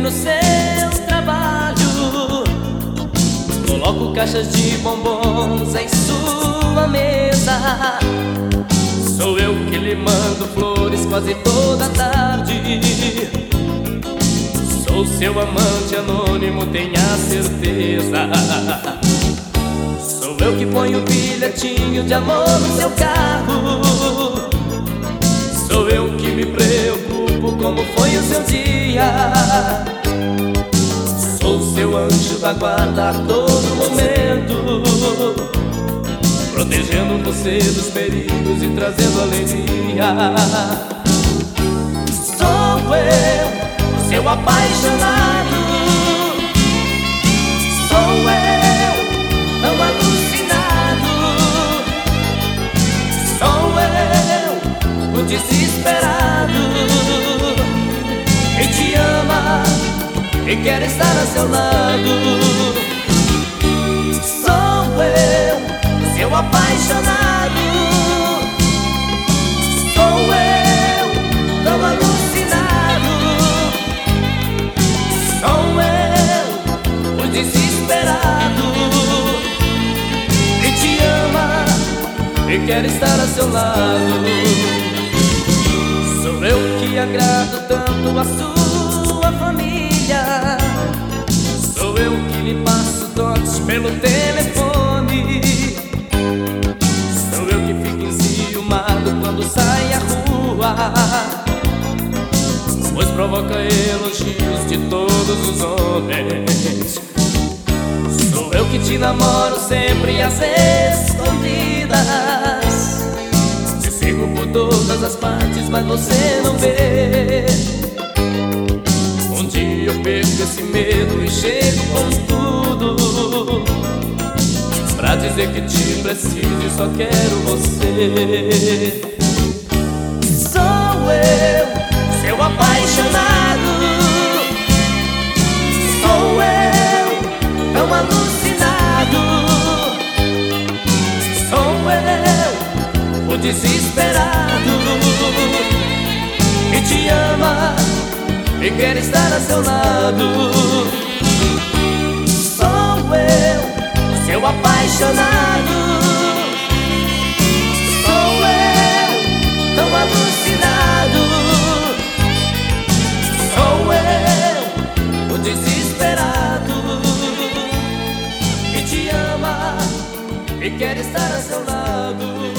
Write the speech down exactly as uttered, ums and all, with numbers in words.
no seu trabalho. Coloco caixas de bombons em sua mesa. Sou eu que lhe mando flores quase toda tarde. Sou seu amante anônimo, tenha certeza. Sou eu que ponho um bilhetinho de amor no seu carro. Sou eu que me preocupo como foi o seu dia. Sou seu anjo da guarda a todo momento, protegendo você dos perigos e trazendo alegria. Sou eu, o seu apaixonado. Sou eu, tão alucinado. Sou eu, o desesperado, que te ama e quer estar a seu lado. Sou eu, seu apaixonado. Sou eu, tão alucinado. Sou eu, o desesperado, que te ama e quer estar a seu lado. Sou eu que agrado tanto a sua família. Sou eu que lhe passo toques pelo telefone. Sou eu que fico enciumado quando sai à rua, pois provoca elogios de todos os homens. Sou eu que te namoro sempre às escondidas. Te sigo por todas as partes, mas você não vê. Um dia eu perco esse medo e chego com tudo pra dizer que te preciso e só quero você. Sou eu, seu apaixonado. Sou eu, tão alucinado. Sou eu, o desesperado, que te ama e quer estar a seu lado. Sou eu, seu apaixonado. Sou eu, tão alucinado. Sou eu, o desesperado, que te ama e quer estar a seu lado.